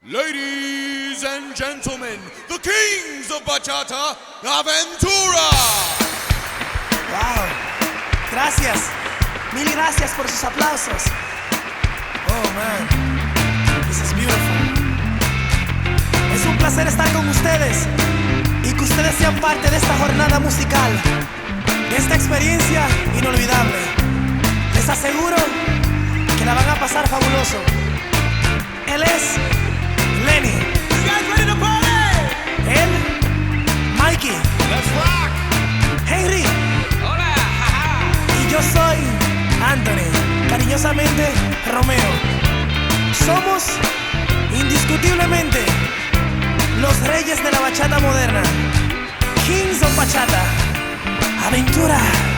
Ladies and gentlemen, the kings of bachata, Aventura. Wow, gracias, mil gracias por sus aplausos. Oh man, this is beautiful. Es un placer estar con ustedes y que ustedes sean parte de esta jornada musical, de esta experiencia inolvidable. Les aseguro que la van a pasar fabuloso. Él es Lenny. You guys ready to party? Él, Mikey. Let's rock. Henry. Hola. Y yo soy Anthony, cariñosamente Romeo. Somos indiscutiblemente los reyes de la bachata moderna. Kings of Bachata. Aventura.